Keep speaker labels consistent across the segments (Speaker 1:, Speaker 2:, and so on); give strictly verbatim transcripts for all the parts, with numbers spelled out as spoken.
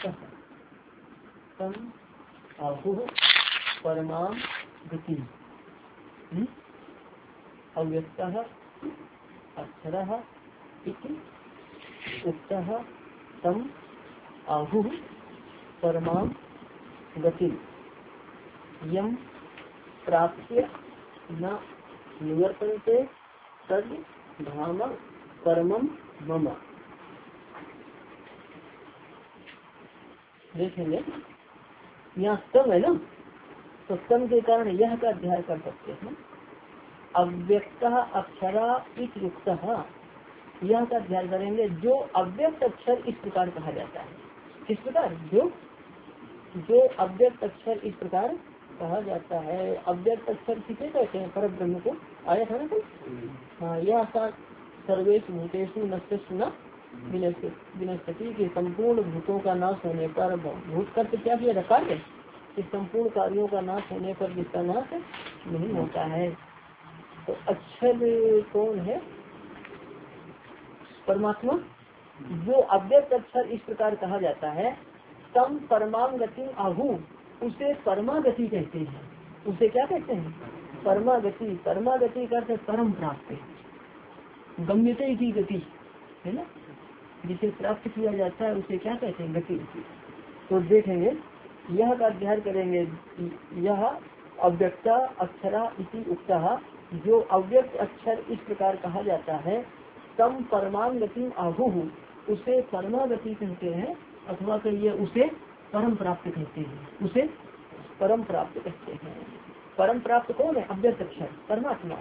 Speaker 1: तम आहु परमाम गति अव्यक्तः अक्षरः इति उक्तः तम आहु परमाम गति यम प्राप्य न निवर्तन्ते तद धाम परमम मम। देखेंगे यहाँ स्तम है ना, तो स्तम के कारण यह का अध्ययन कर सकते हैं। अव्यक्त अक्षरा इस युक्त यह का अध्ययन करेंगे। जो अव्यक्त अक्षर इस प्रकार कहा जाता है, किस प्रकार, जो जो अव्यक्त अक्षर इस प्रकार कहा जाता है। अव्यक्त अक्षर किसे कहते हैं? पर ब्रह्म को। आया था ना कोई? हाँ, यह सर्वेश भूतेषु नष्टेषु न विनश्यति के संपूर्ण भूतों का नाश होने पर, भूत कर्त क्या किया था? कार्य। इस संपूर्ण कार्यों का नाश होने पर जिसका नाश नहीं होता है। तो अक्षर कौन है? परमात्मा। जो अव्यक्त अक्षर इस प्रकार कहा जाता है, तम परमाम गति आहु, उसे परमागति कहते हैं। उसे क्या कहते हैं? परमागति। परमागति का अर्थ परम प्राप्त, गम्यते की गति है ना, जिसे प्राप्त किया जाता है उसे क्या कहते हैं? गति। तो देखेंगे यह का अध्ययन करेंगे। यह अव्यक्ता अक्षरा इति उक्ता, जो अव्यक्त अक्षर इस प्रकार कहा जाता है, तम परमाम गति आहु, उसे परमागति कहते हैं, अथवा कहिए उसे परम प्राप्त कहते हैं। उसे परम प्राप्त कहते हैं। परम प्राप्त कौन है? अव्यक्त अक्षर परमात्मा।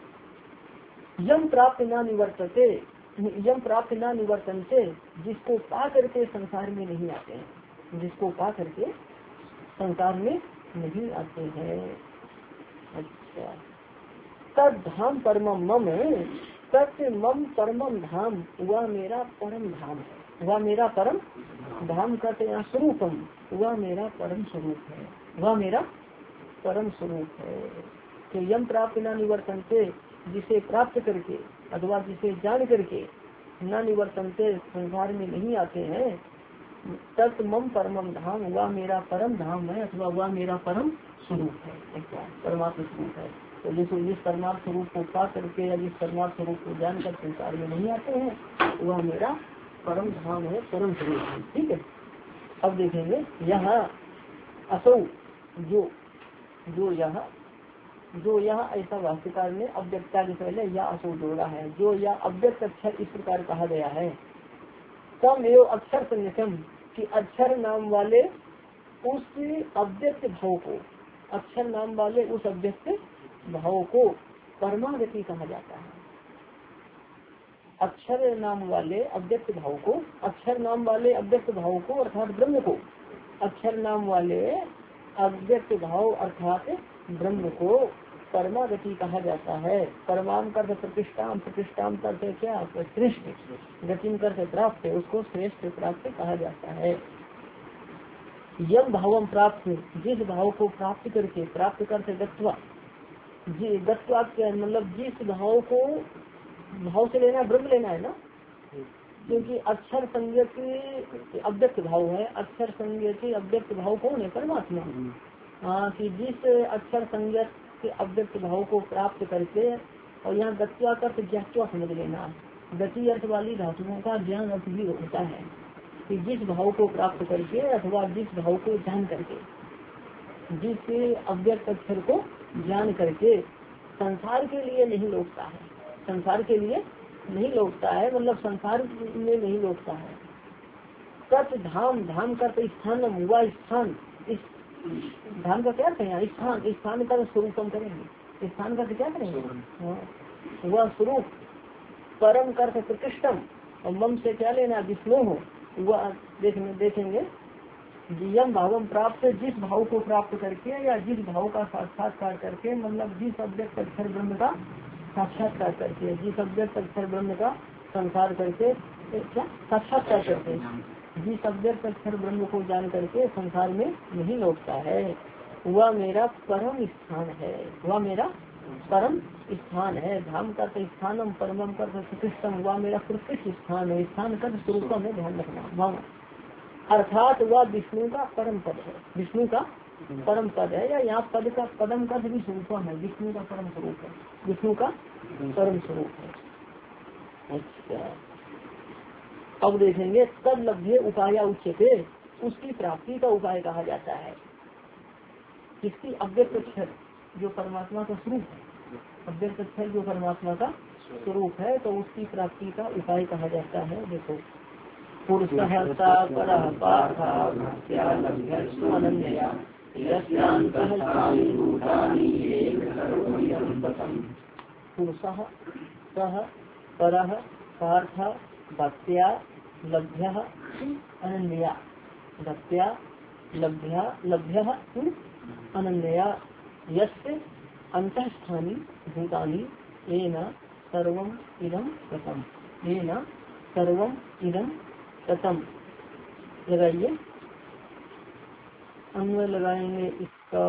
Speaker 1: यम प्राप्त न निवर्तते, यम प्राप्त न निवर्तनते, जिसको पा करके संसार में नहीं आते हैं, जिसको पा करके संसार में नहीं आते हैं। अच्छा, तद धाम परमम मम, तत् मम परमम धाम, वह मेरा परम धाम है। वह मेरा परम धाम कहते हैं स्वरूपम, वह मेरा परम स्वरूप है, वह मेरा परम स्वरूप है। तो यम प्राप्त न निवर्तनते, जिसे प्राप्त करके अथवा जिसे जान करके न निवर्तनते संसार में नहीं आते हैं, तत् मम परमम धाम, वह मेरा परम धाम है, अथवा वह मेरा परम स्वरूप है, परमात्मा स्वरूप है। तो जिस जिस परमात्मा स्वरूप को पा करके या जिस परमात्मा स्वरूप को जानकर संसार में नहीं आते हैं, वह मेरा परम धाम है, परम स्वरूप है। ठीक है। अब देखेंगे यहाँ असौ, जो जो यहाँ जो यह ऐसा भाष्यकार ने अव्यक्ता के पहले यह असौ जोड़ा है। जो यह अव्यक्त अक्षर इस प्रकार कहा गया है, तम एवं अक्षर संयतम, कि अक्षर नाम वाले उस अव्यक्त भाव को, अक्षर नाम वाले उस अव्यक्त भाव को परमागति कहा जाता है। अक्षर नाम वाले अव्यक्त भाव को, अक्षर नाम वाले अव्यक्त भाव को अर्थात ब्रह्म को, अक्षर नाम वाले अव्यक्त भाव अर्थात ब्रह्म को परमागति कहा जाता है। परमाम कर प्रतिष्ठाम, प्रतिष्ठाम करते क्या? श्रेष्ठ। गति करते प्राप्त, उसको श्रेष्ठ प्राप्त कहा जाता है। यम भावम प्राप्त, जिस भाव को प्राप्त करके, प्राप्त करते गत्वा, जी गत्वा के मतलब जिस भाव को, भाव से लेना ब्रह्म लेना है ना, क्योंकि अक्षर संज्ञक अव्यक्त भाव है। अक्षर संज्ञक अव्यक्त भाव कौन है? परमात्मा। हाँ, कि जिस अक्षर संज्ञक के अव्यक्त भाव को प्राप्त करके, और यहाँ गत्वा कर ज्ञात्वा समझ लेना, गति अर्थ वाली धातुओं का ज्ञान अर्थ भी होता है, कि जिस भाव को प्राप्त करके अथवा जिस भाव को जान करके, जिस अव्यक्त अक्षर को जान करके संसार के लिए नहीं लौटता है, संसार के लिए नहीं लौटता है, मतलब संसार में नहीं लौटता है। तत् धाम, धाम का स्थान, हुआ स्थान, इस धाम का क्या कहें? स्थान, स्थान का स्वरूपम करेंगे, स्थान का क्या करेंगे? वह स्वरूप। परम कर प्रतिष्ठम, और मम से क्या लेना? विष्णु हो। वह देखेंगे देखेंगे यम भावम प्राप्त, जिस भाव को प्राप्त करके या जिस भाव का साक्षात्कार करके, मतलब जिस अव्यक्त अक्षर ब्रह्म का साक्षात्कार करके, जिस अव्यक्त अक्षर ब्रह्म का संसार करके, क्या साक्षात्कार करके, जिस अव्यक्त अक्षर ब्रह्म को जान करके संसार में नहीं लौटता है, वह मेरा परम स्थान है, वह मेरा परम स्थान है। धाम का स्थानम, परमम का प्रतिष्ठम, वह मेरा प्रतिष्ठ स्थान है। स्थान का स्वरूप में ध्यान रखना। भाव अर्थात वह विष्णु का परम पद है, विष्णु का परम पद है, या यहाँ पद का पदम का भी स्वरूपम है, विष्णु का परम स्वरूप है, विष्णु का परम स्वरूप है। अच्छा, अब देखेंगे तद लभ्य उपाय उच्चते, उसकी प्राप्ति का उपाय कहा जाता है। किसकी? अव्यक्त अक्षर जो परमात्मा का स्वरूप है, अव्यक्त अक्षर जो परमात्मा का स्वरूप है, तो उसकी प्राप्ति का उपाय कहा जाता है। देखो पुरुषः सा परः पार्थः अनन्यया यस्यान्तः स्थानि भूतानि येन सर्वमिदं ततं। पुरुषः सः परः पार्थः भक्त्या लभ्यः अनन्यया, भक्त्या लभ्या लभ्यः अनन्यया यस्य अंतःस्थानि भूतानि येन सर्वम इदं ततं, येन सर्वम इदं ततं। लगाइए, अन्वय लगाएंगे इसका।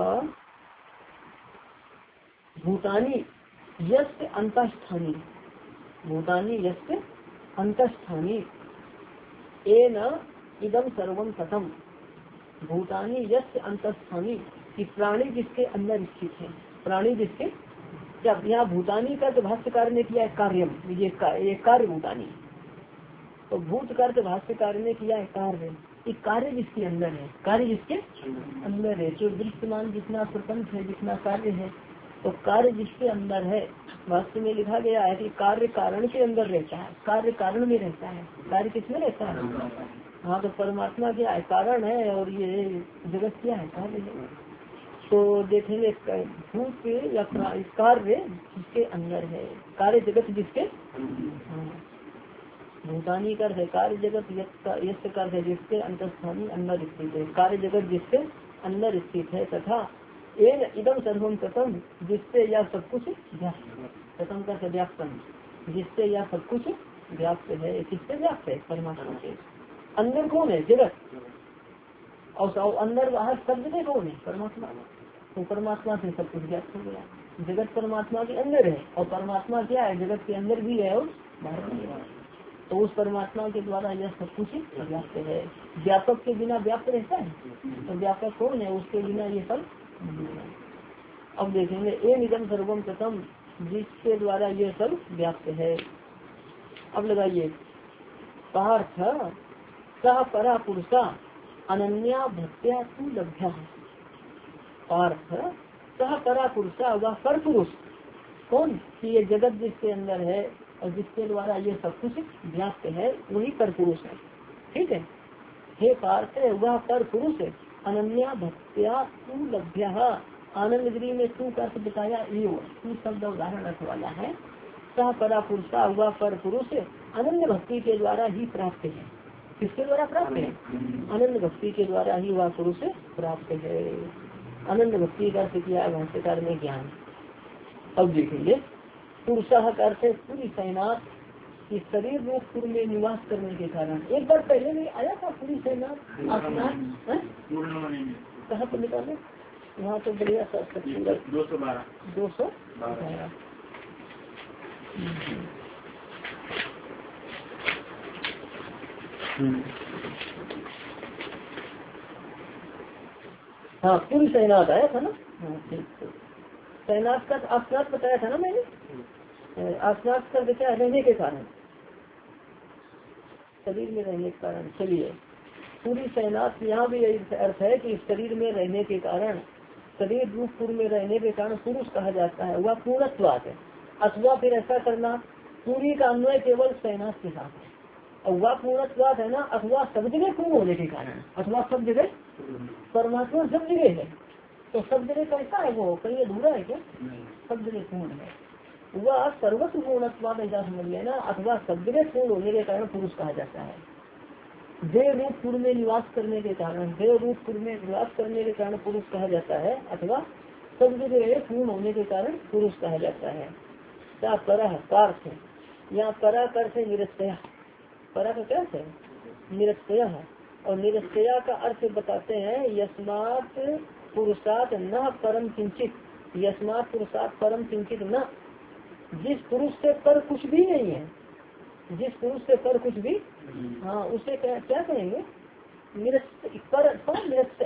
Speaker 1: भूतानि यस्य अंतःस्थानि, भूतानि यस्य अंतःस्थानि येन इदं सर्वम ततं। भूतानि यस्य अंतःस्थानि कि प्राणी जिसके अंदर स्थित है, प्राणी जिसके, जब यहाँ भूतानी का तो भाष्यकार ने किया है कार्यम, ये का, ये कार्य भूतानी, तो भूत का तो भाष्यकार ने किया है कार्य, ये कार्य जिसके अंदर है, कार्य जिसके अंदर है, जो दृश्यमान जितना स्वतंत्र है, जितना कार्य है, तो कार्य जिसके अंदर है। भाष्य में लिखा गया है कि कार्य कारण के अंदर रहता है, कार्य कारण में रहता है, कार्य किसमें रहता है? हाँ, तो परमात्मा क्या है? कारण है, और ये जगत क्या है? कार्य है। तो देखेंगे भूत या कार्य जिसके अंदर है, कार्य जगत जिसके, भूतानी कर है कार्य जगत, यश कर है जिसके अंतस्थानी अंदर स्थित है, कार्य जगत जिसके अंदर स्थित है, तथा एन इदम सर्वम ततम जिससे यह सब कुछ व्याप्त, ततम कर व्याप्तम जिससे यह सब कुछ व्याप्त है। किससे व्याप्त है? परमात्मा से। अंदर कौन है? जगत। और अंदर बाहर सब जगह कौन है? परमात्मा। तो परमात्मा से सब कुछ व्याप्त हो गया। जगत परमात्मा के अंदर है, और परमात्मा क्या है? जगत के अंदर भी है और बाहर भी है। तो उस परमात्मा के द्वारा यह सब कुछ व्याप्त है। व्यापक के बिना व्याप्त रहता है? तो व्यापक कौन है? उसके बिना ये सब। अब देखेंगे ए निगम सर्वम प्रथम जिसके द्वारा ये सब व्याप्त है। अब लगाइए पार्थ सह परा पुरुषा अनन्या भक्त्या तू लभ्य। पार्थ सह परा पुरुषा, वह पर पुरुष कौन? कि ये जगत जिसके अंदर है और जिसके द्वारा ये सब कुछ व्याप्त है, वही पर पुरुष है। ठीक है। हे पार्थ, वह पर पुरुष अनन्या भक्त्या तू लभ्य। आनंद गिरी में तू का अर्थ बताया, तू शब्द उदाहरण अर्थ वाला है। सह परा पुरुषा, वह पर पुरुष अनन्य भक्ति के द्वारा ही प्राप्त है। किसके द्वारा प्राप्त है? अनन्य भक्ति के द्वारा ही वह पुरुष प्राप्त है। अनन्य भक्ति का अर्थ किया है भाष्यकार ने ज्ञान। अब देखेंगे पुरुषा का अर्थ पूरी तैनात इस शरीर में पूर्व में निवास करने के कारण। एक बार पहले भी आया था पूरी तैनात कहाँ पर निकाले? वहाँ तो बढ़िया सा दो सौ बारह दो सौ बारह हाँ पूरी तैनात आया था ना। हाँ ठीक। तैनात का आसनात बताया था ना मैंने। आसनात का क्या रहने के कारण, शरीर में रहने के कारण। चलिए पूरी तैनात यहाँ भी यही अर्थ है कि शरीर में रहने के कारण, शरीर रूप पूर्व में रहने के कारण पुरुष कहा जाता है। वह पूर्णत्वात है। अथवा फिर ऐसा करना, पूरी का अन्वय केवल तैनात के साथ है, और वह पूर्णत्वात है ना, अथवा सब जगह पूर्ण होने के कारण। अथवा सब जगह, परमात्मा सब जगह है, तो सब जगह कैसा है? वो कहीं अधूरा है क्या? सब जगह पूर्ण है। वह सर्वस्व पूर्णत्वात ऐसा समझ लेना। अथवा सब जगह पूर्ण होने के कारण पुरुष कहा जाता है। देह रूप पूर्व में निवास करने के कारण, देह रूप पूर्व में निवास करने के कारण पुरुष कहा जाता है। अथवा सब जगह पूर्ण होने के कारण पुरुष कहा जाता है। क्या परा पार्थ, यहाँ परा कर से निरस्तया। परा का क्या है? निरस्तया। और निरस्तया का अर्थ बताते हैं यस्मात् पुरुषात न परम किंचित। यस्मात् पुरुषात परम किंचित न, जिस पुरुष से पर कुछ भी नहीं है, जिस पुरुष से पर कुछ भी, हाँ उसे क्या, क्या कहेंगे? निरस्त पर अथवा निरस्त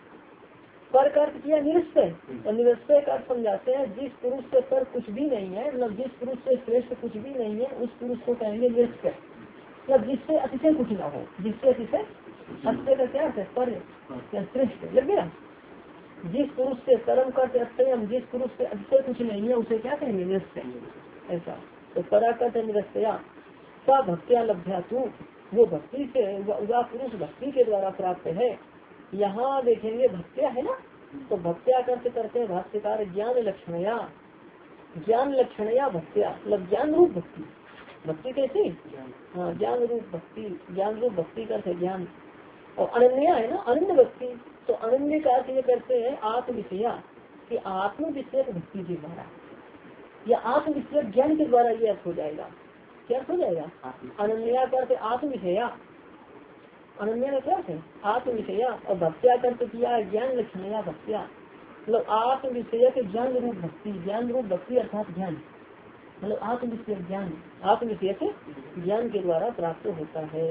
Speaker 1: पर का अर्थ किया निरस्त और निरस्त का अर्थ समझाते हैं जिस पुरुष से पर कुछ भी नहीं है, मतलब जिस पुरुष से श्रेष्ठ कुछ भी नहीं है उस पुरुष को कहेंगे निरस्त, मतलब जिससे अतिशय कुछ ना हो, जिससे अतिशय अतिशय का क्या है पर या श्रेष्ठ लग गया। जिस पुरुष से परम करते अत्ययम, जिस पुरुष से अतिशय कुछ नहीं है उसे क्या कहेंगे निरस्त। ऐसा तो परा करते निरस्तया सा भक्तिया लभ्या तू, वो भक्ति से वह पुरुष भक्ति के द्वारा प्राप्त है। यहाँ देखेंगे भक्तिया है ना, तो भक्तिया करते करते भाष्यकार ज्ञान लक्षणया, ज्ञान लक्षणया भक्तिया मतलब ज्ञान रूप भक्ति। भक्ति कैसी? हाँ ज्ञान रूप भक्ति, ज्ञान रूप भक्ति करते ज्ञान। और अनन्या है ना अनन्य भक्ति, तो अनन्य का अर्थ ये करते हैं आत्म विषया कि आत्म विषय भक्ति के द्वारा या आत्म विषय ज्ञान के द्वारा ये अर्थ हो जाएगा। क्या हो जाएगा? अनन्या करते आत्म विषया, अनन्या का क्या है आत्म विषया, और भक्त्या करते किया ज्ञान लक्षणया भक्त्या मतलब आत्म विषय के ज्ञान रूप भक्ति, ज्ञान रूप भक्ति अर्थात ज्ञान मतलब आत्म विषय ज्ञान, आत्म विषय के ज्ञान के द्वारा प्राप्त होता है।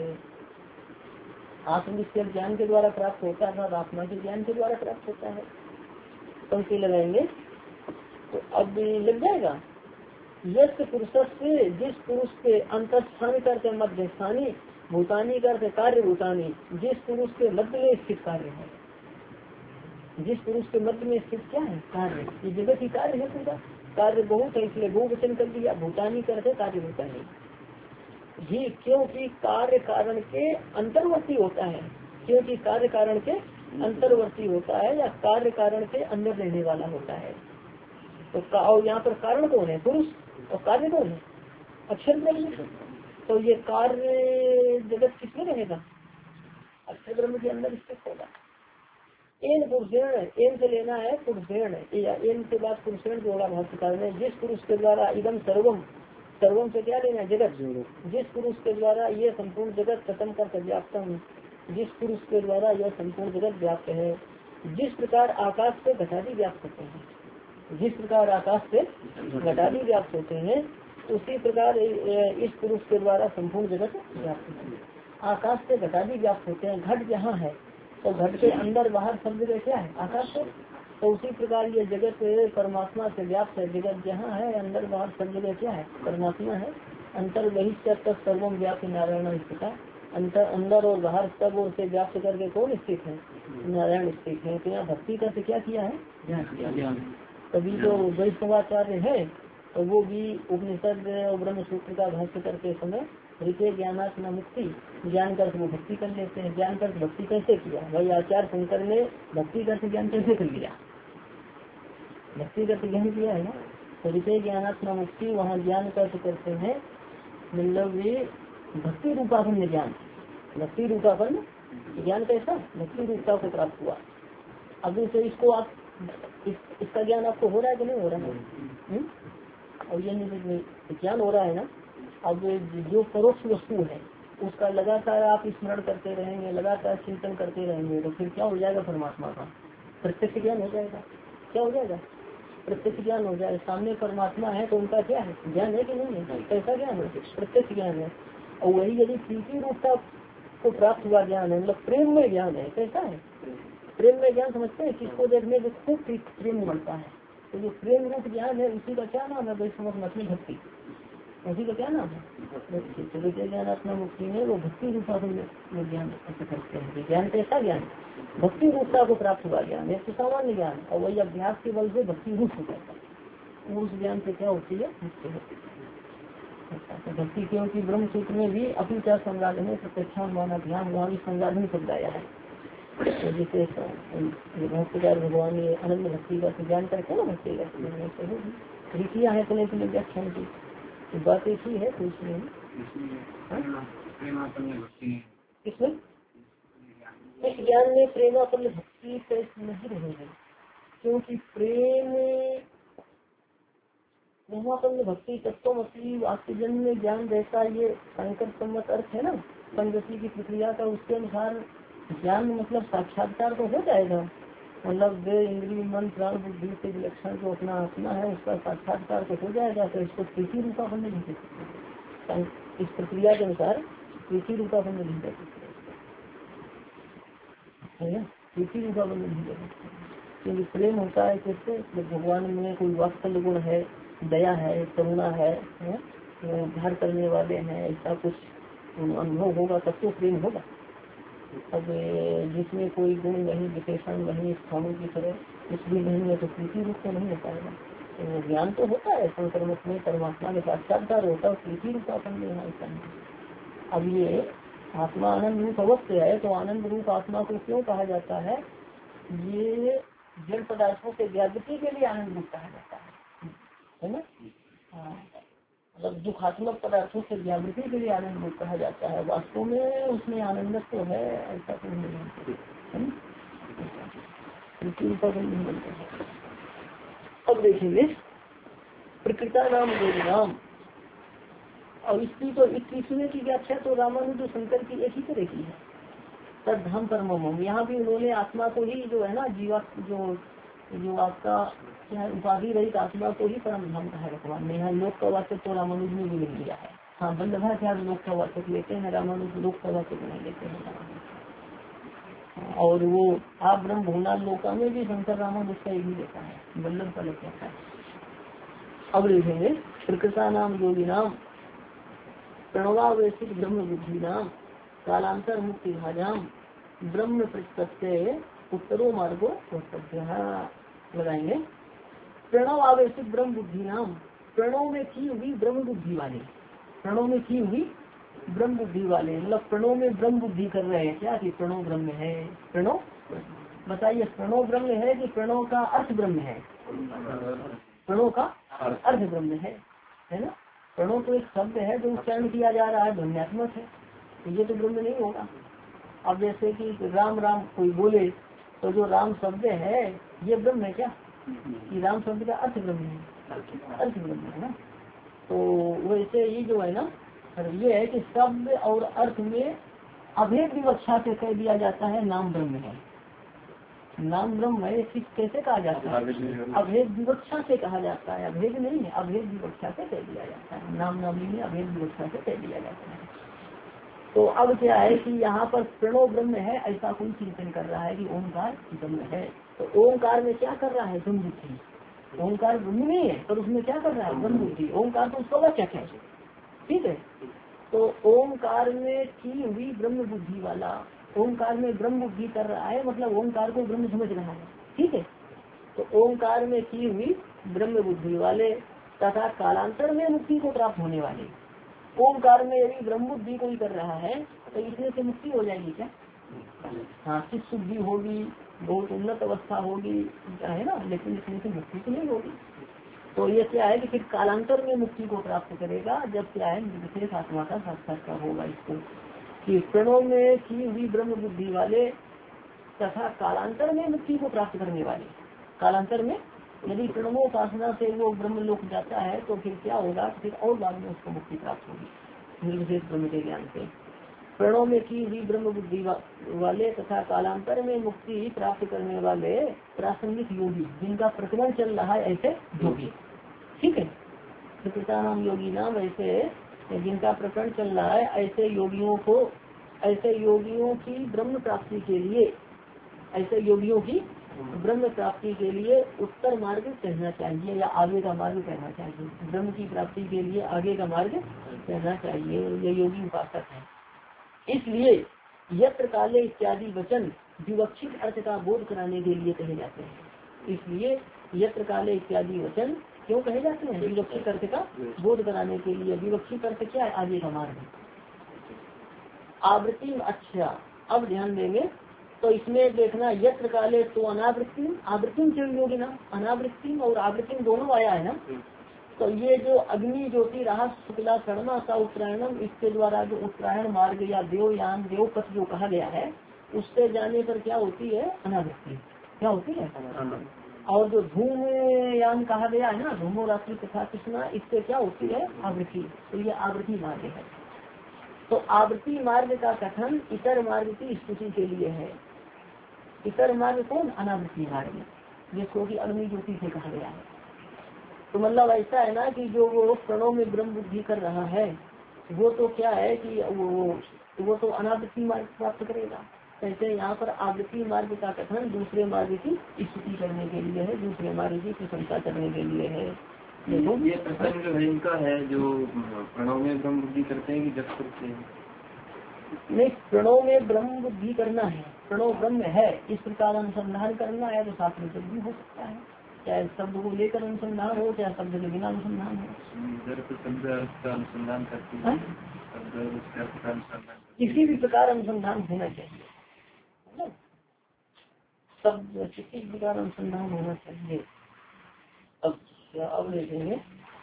Speaker 1: आत्म विषय ज्ञान के द्वारा प्राप्त होता है अर्थात आत्मा के ज्ञान के द्वारा प्राप्त होता है। पंक्ति लगाएंगे तो अब लग जाएगा। यश पुरुष से, जिस पुरुष के अंतस्थान करते मध्य स्थानी, भूतानी करते कार्य भूतानी, जिस पुरुष के मध्य में स्थित कार्य है, जिस पुरुष के मध्य में स्थित क्या है कार्य, ये जगत ही कार्य है पूरा, कार्य बहुत है इसलिए बहुवचन कर दिया। भूतानी करते कार्य भूतानी ही, क्योंकि कार्य कारण के अंतर्वर्ती होता है, क्योंकि कार्य कारण के अंतर्वर्ती होता है या कार्य कारण के अंदर रहने वाला होता है। तो और यहाँ पर कारण कौन है? पुरुष, और कार्य कौन है? अक्षर ब्रह्म। तो ये कार्य जगत किसमें रहेगा? अक्षर ब्रह्म के अंदर स्थित होगा। एन पुरुषेण, एन से लेना है पुरुषेण, या एन के बाद पुरुषेण जोड़ा भाष्यकार ने, जिस पुरुष के द्वारा इदम सर्वम, सर्वम से क्या लेना है जगत, जिस पुरुष के द्वारा ये संपूर्ण जगत खत्म कर व्याप्तम, जिस पुरुष के द्वारा यह संपूर्ण जगत व्याप्त है। जिस प्रकार आकाश से घटादी व्याप्त होते हैं, जिस प्रकार आकाश से घटादी व्याप्त होते हैं उसी प्रकार इस पुरुष के द्वारा संपूर्ण जगत व्याप्त है। आकाश से घटादी व्याप्त होते हैं, घट जहाँ है तो घट के अंदर बाहर सब जगह क्या है आकाश है, तो उसी प्रकार ये जगत परमात्मा से व्याप्त है। जगत जहाँ है अंदर बाहर सब जगह क्या है परमात्मा है। अंतर बहिष्ठ तक सर्वम व्याप्त नारायण स्थित, अंतर अंदर और बाहर सब ओर से व्याप्त करके कौन स्थित है? नारायण स्थित है। तो यहाँ भक्ति का से क्या किया है ध्यान। तभी जो वैष्णवाचार्य है तो वो भी उपनिषद और ब्रह्म सूत्र का भाष्य करते समय ऋषि ज्ञानात्म मुक्ति, ज्ञान कर वो भक्ति कर लेते हैं। ज्ञान कर भक्ति कैसे किया भाई? आचार्य शंकर ने भक्ति कर ज्ञान कैसे कर लिया? भक्ति कर ज्ञान किया है ना। तो ऋषि ज्ञानात्म मुक्ति वहाँ ज्ञान कर करते हैं, मतलब ये भक्ति रूपापन्न ज्ञान, भक्ति रूपापन्न ज्ञान कैसा? भक्ति रूपता को प्राप्त हुआ। अब से इसको आप इस, इसका ज्ञान आपको हो रहा है कि नहीं हो रहा है? और ये ज्ञान हो रहा है ना। अब जो परोक्ष वस्तु है उसका लगातार आप स्मरण करते रहेंगे, लगातार चिंतन करते रहेंगे तो फिर क्या हो जाएगा? परमात्मा का प्रत्यक्ष ज्ञान हो जाएगा। क्या हो जाएगा? प्रत्यक्ष ज्ञान हो जाएगा। सामने परमात्मा है तो उनका क्या है? ज्ञान है कि नहीं है? कैसा ज्ञान है? प्रत्यक्ष ज्ञान है। और वही यदि प्रीति रूपता को प्राप्त हुआ ज्ञान है, मतलब प्रेम में ज्ञान है। कैसा है? प्रेम में ज्ञान समझते हैं, किसको देखने से खूब प्रेम बनता है। तो जो प्रेम रूप ज्ञान है उसी का क्या नाम है? वैष्णव मत में भक्ति, उसी का क्या नाम है? भक्ति। तो विजय ज्ञानात्मा मुक्ति में वो भक्ति रूपा में ज्ञान ऐसे करते हैं। ज्ञान कैसा ज्ञान? भक्ति रूपता को प्राप्त हुआ ज्ञान है, तो सामान्य ज्ञान। और वही अभ्यास के बल से भक्ति रूप हो जाता है। उस ज्ञान से क्या होती है? मुक्ति होती है। तो भक्ति क्योंकि ब्रह्म सूत्र में भी अपनी क्या संसाधन है? प्रत्यक्षान माना ध्यान, वहाँ भी संसाधन शब्द आया है। तो जैसे भक्तिकार भगवान ये अनंत भक्ति का ज्ञान करके ना भक्ति का ऋषियाँ है तो नहीं व्याख्यान की तो बात एक ही है। तो इसमें इसमें इस ज्ञान में प्रेमापन्न भक्ति कैसे नहीं रहेगी, क्योंकि प्रेम प्रेमापन्न भक्ति तत्वमसी वाक्यजन में ज्ञान रहता है। ये संकट सम्मत अर्थ है ना संगति की प्रक्रिया का। उसके अनुसार ज्ञान मतलब साक्षात्कार तो हो जाएगा, मतलब दे इंद्रिय मन प्राण बुद्धि से विलक्षण जो अपना आत्मा है उसका साक्षात्कार तो हो जाएगा। तो इसको प्रीति रूपापन्न नहीं कर सकते। इस प्रक्रिया के अनुसार प्रीति रूपापन्न नहीं कर सकते। है ना, प्रीति रूपा बंधन नहीं ले सकते, क्योंकि प्रेम होता है कैसे, भगवान में कोई वात्सल्य गुण है, दया है, करुणा है, उद्धार करने वाले हैं, ऐसा कुछ अनुभव होगा तब तो प्रेम होगा। अब जिसमें कोई गुण नहीं, विशेषण नहीं, स्थानों की तरह कुछ भी नहीं है तो प्रीति रूप तो नहीं हो पाएगा। तो ज्ञान तो होता है शंकर मत में, परमात्मा के साक्षात्कार होता है, प्रीति रूप अपन लेना ऐसा नहीं। अब ये आत्मा आनंद रूप अवश्य है, तो आनंद रूप आत्मा को क्यों कहा जाता है, ये जड़ पदार्थों से जागृति के लिए आनंद रूप कहा जाता है, है ना। हाँ, मतलब दुखात्मक पदार्थों से जागृति के लिए आनंद रूप कहा जाता है, वास्तव में उसमें आनंद तो है, ऐसा तो नहीं है ना। अब देखेंगे प्रकृता नाम योगी नाम, और इसकी तो इसमें की व्याख्या तो रामानुज शंकर की एक ही तरह की है, तद्धम परम। यहाँ भी उन्होंने आत्मा को ही जो है ना, जीवा जो जो आपका क्या उपाधि रहित आत्मा को ही परम धाम कहा भगवान ने। यहाँ लोक का वाचक तो रामानुज ने भी लिख दिया है। हाँ, वल्लभाचार्य लोक का वाचक लेते हैं, रामानुज लोक का वाचक नहीं लेते हैं। और वो आप ब्रह्म भुवनाल लोका में भी शंकर रामानुज का एक ही लेता है, वल्लभ का लेता है। अब देखेंगे प्रकृता नाम योगी नाम प्रणवावेशित ब्रह्म बुद्धि नाम कालांतर मुक्ति भाजाम ब्रह्म प्रत्यय उत्तरो मार्गो लगाएंगे। प्रणव आवेशित ब्रह्म बुद्धि नाम, प्रणव में की हुई ब्रह्म बुद्धि वाले, प्रणव में की हुई ब्रह्म बुद्धि वाले, मतलब प्रणव में ब्रह्म बुद्धि कर रहे हैं क्या, कि प्रणव ब्रह्म है। प्रणव बताइए, प्रणव ब्रह्म है कि प्रणव का अर्थ ब्रह्म है, प्रणव का अर्थ ब्रह्म है, है ना। प्रणव तो एक शब्द है जो उच्चारण किया जा रहा है, ध्वन्यात्मक है, तो ये तो ब्रह्म नहीं होगा। अब जैसे कि राम राम कोई बोले तो जो राम शब्द है ये ब्रह्म है क्या, कि राम शब्द का अर्थ ब्रह्म है, अर्थ ब्रह्म है ना। तो वैसे ही जो है ना, ये है कि शब्द और अर्थ में अभेद विवक्षा से कह दिया जाता है नाम ब्रह्म है, नाम ब्रह्म है। कैसे कहा जाता है, अभेद विवक्षा से कहा जाता है, अभेद नहीं है, अभेद विवक्षा से कह दिया जाता है, नाम नामी में अभेद विवक्षा से कह दिया जाता है। तो अब क्या है कि यहाँ पर प्रणव ब्रह्म है ऐसा कोई चिंतन कर रहा है कि ओंकार ब्रह्म है, तो ओंकार में क्या कर रहा है, ब्रह्म बुद्धि। ओंकार ब्रह्म नहीं है पर उसमें क्या कर रहा है, ब्रह्म बुद्धि। ओंकार तो उसका वाचक है, ठीक है। तो ओंकार में की हुई ब्रह्म बुद्धि वाला, ओंकार में ब्रह्म बुद्धि कर रहा है, मतलब ओंकार को ब्रह्म समझ रहा है, ठीक है। तो ओंकार में की हुई ब्रह्म बुद्धि वाले तथा कालांतर में मुक्ति को प्राप्त होने वाले, ओंकार में यदि ब्रह्म बुद्धि कोई कर रहा है तो इसमें से मुक्ति हो जाएगी क्या, हाँ, चित्त शुद्धि होगी, बहुत उन्नत अवस्था होगी, है ना, लेकिन इसमें से मुक्ति तो नहीं होगी। तो ये क्या है कि फिर कालांतर में मुक्ति को प्राप्त करेगा, जब क्या है विशेष आत्मा का साक्षात्कार होगा। इसको कि प्रणव में की हुई ब्रह्म बुद्धि वाले तथा कालांतर में मुक्ति को प्राप्त करने वाले, कालांतर में यदि प्रणवोपासना से वो ब्रह्म लोक जाता है तो फिर क्या होगा, फिर और बाद में उसको मुक्ति प्राप्त होगी निर्विशेष ब्रह्म के ज्ञान से। प्रणव में की हुई ब्रह्म बुद्धि वा, वाले तथा कालांतर में मुक्ति प्राप्त करने वाले प्रासंगिक योगी, जिनका प्रकरण चल रहा है ऐसे योगी, ठीक है। प्रकृता नाम योगी नाम, ऐसे जिनका प्रकरण चल रहा है ऐसे योगियों को, ऐसे योगियों की ब्रह्म प्राप्ति के लिए, ऐसे योगियों की ब्रह्म प्राप्ति के लिए उत्तर मार्ग कहना चाहिए, या आगे का मार्ग कहना चाहिए। ब्रह्म की प्राप्ति के लिए आगे का मार्ग कहना चाहिए, ये योगी उपासक है। इसलिए यत्र काले इत्यादि वचन विवक्षित अर्थ का बोध कराने के लिए कहे जाते हैं। इसलिए यत्र काले इत्यादि वचन क्यों कहे जाते हैं, विवक्षित अर्थ का बोध कराने के लिए। विवक्षित अर्थ क्या है, आगे का मार्ग। आवृत्ति, अच्छा अब ध्यान देंगे तो इसमें देखना, यत्र काले तो अनावृत्ति, आवृत्ति से योगी ना, अनावृत्ति और आवृत्ति दोनों आया है ना। तो ये जो अग्नि ज्योति राहत शुक्ला शर्मा सा उत्तरायणम, इसके द्वारा जो उत्तरायण मार्ग या देवयान देवपथ जो कहा गया है, उससे जाने पर क्या होती है, अनावृत्ति। क्या होती है, और जो धूम यान कहा गया है ना, धूमो रात्रि तथा कृष्णा, इससे क्या होती है, आवृत्ति। तो ये आवृत्ति मार्ग है। तो आवृत्ति मार्ग का कथन इतर मार्ग की स्तुति के लिए है। इतर मार्ग कौन, अनावृत्ति मार्ग, जिसको कि अग्नि ज्योति से कहा गया है। तो मतलब ऐसा है ना कि जो वो प्रणव में ब्रह्म बुद्धि कर रहा है वो तो क्या है कि वो वो तो अनावृत्ति मार्ग प्राप्त करेगा, कैसे यहाँ पर आवृत्ति मार्ग का कथन दूसरे मार्ग की स्तुति करने के लिए है, दूसरे मार्ग की प्रशंसा करने के लिए है। देखो
Speaker 2: ये प्रसंग जो है इनका है जो प्रणव में ब्रह्म बुद्धि करते हैं कि जब करते हैं।
Speaker 1: नहीं, प्रणव में ब्रह्म बुद्धि करना है, प्रणव ब्रह्म है इस प्रकार अनुसंधान करना है तो शास्त्र में भी हो सकता है, चाहे शब्द को लेकर अनुसंधान हो चाहे शब्द के बिना अनुसंधान हो।
Speaker 2: अनुसंधान करते
Speaker 1: किसी भी प्रकार अनुसंधान होना चाहिए, शब्द किसी प्रकार अनुसंधान होना चाहिए। अब अब देखेंगे,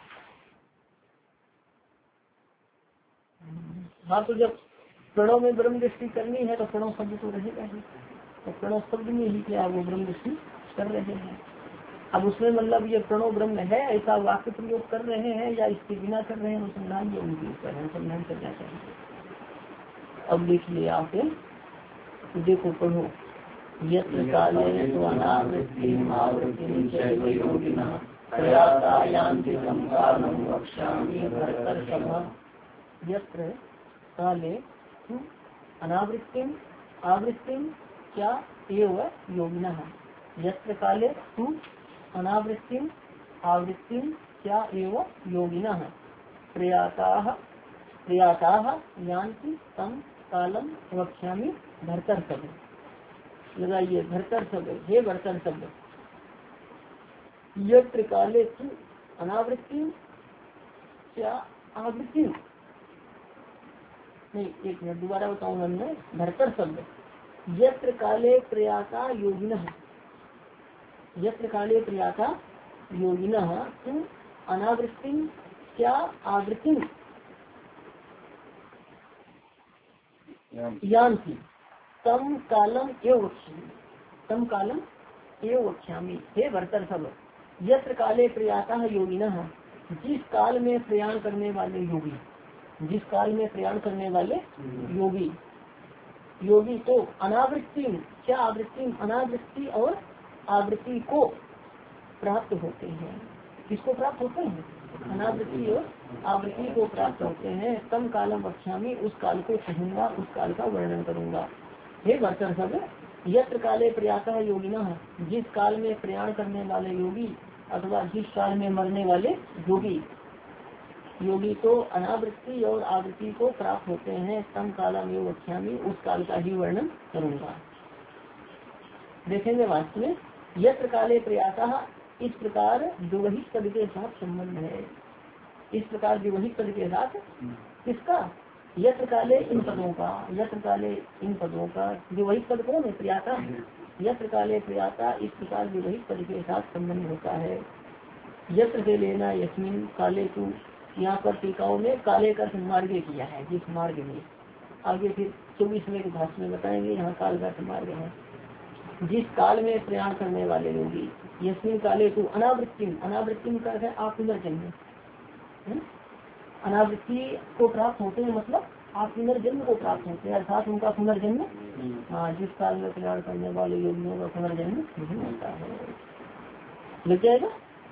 Speaker 1: हाँ तो जब प्रणव में ब्रह्म दृष्टि करनी है तो प्रणव शब्द तो रहेगा ही, तो प्रणव शब्द में ही क्या वो ब्रह्म दृष्टि कर रहे हैं। अब उसमें मतलब ये प्रणव ब्रह्म है ऐसा वाक्य प्रयोग कर रहे हैं या इसके बिना कर रहे हैं अनुसंधान, ये उनके ऊपर है, अनुसंधान करना चाहिए। अब देखिए आप देखो पढ़ो, यत्र काले स्वानावृत्तिम् आवृत्तिम् चैव योगिनः प्रयातायान्तिकं कालं वक्ष्यामि भरतर्षभ। यत्र काले अनावृत्तिम् आवृत्तिम् क्या एव योगिनः, यत्र काले तु अनावृत्तिम् आवृत्तिम् क्या एव योगिनः प्रयाताः प्रयाताः यान्ति तं कालम वक्ष्यामि भरतर्षभ। लगाइए भरतर्षभ, हे भरतर्षभ, यत्र काले तु अनावृत्तिम् क्या आवृत्तिम्, नहीं एक मिनट दोबारा बताऊंगा मैं, भरतर्षभ यत्र काले प्रयाता योगिनः, यत्र काले प्रयाता योगिनः तु अनावृत्तिम् क्या आवृत्तिम् यान्ति तम कालम एव वक्ष्यामि, तम कालम एव वक्ष्यामि। हे भरतर्षभ, यत्र काले प्रयाता योगिनः, जिस काल में प्रयाण करने वाले योगी, जिस काल में प्रयाण करने वाले योगी योगी तो अनावृत्ति क्या आवृत्ति, अनावृत्ति और आवृत्ति को प्राप्त होते हैं। किसको प्राप्त होते हैं? अनावृत्ति और आवृत्ति को प्राप्त होते हैं। तम कालम वक्ष्यामि, उस काल को कहूँगा, उस काल का वर्णन करूँगा। हे भरतर्षभ, यत्र काले प्रयाता योगिनः, जिस काल में प्रयाण करने वाले योगी अथवा जिस काल में मरने वाले योगी योगी तो अनावृत्ति और आवृत्ति को प्राप्त होते हैं। तम कालम एव वक्ष्यामि, उस काल का ही वर्णन करूँगा। देखेंगे वास्तव में यत्र काले प्रयाता, इस प्रकार विवहित पद के साथ संबंध है। इस प्रकार विवहित पद के साथ किसका? यत्र काले इन पदों का, यत्र काले इन पदों का। विवहित पद कौन है? प्रयाता। यत्र काले प्रयाता, इस प्रकार विवहित पद के साथ संबंध होता है। यत्र से लेना यस्मिन काले तू, यहाँ पर टीकाओं में काले का मार्ग किया है, जिस मार्ग में। आगे फिर चौबीसवें के भाष्य में बताएंगे, यहाँ काल का मार्ग है जिस काल में प्रयाण करने वाले योगी। यस्मिन काले तू अनावृत्ति, अनावृत्ति का है आप पुनर्जन्म, अनावृत्ति को प्राप्त होते हैं, मतलब आप पुनर्जन्म को प्राप्त होते हैं, अर्थात उनका पुनर्जन्म। हाँ, जिस काल में प्रयाण करने वाले योगियों का पुनर्जन्म नहीं होता है, लग जाएगा।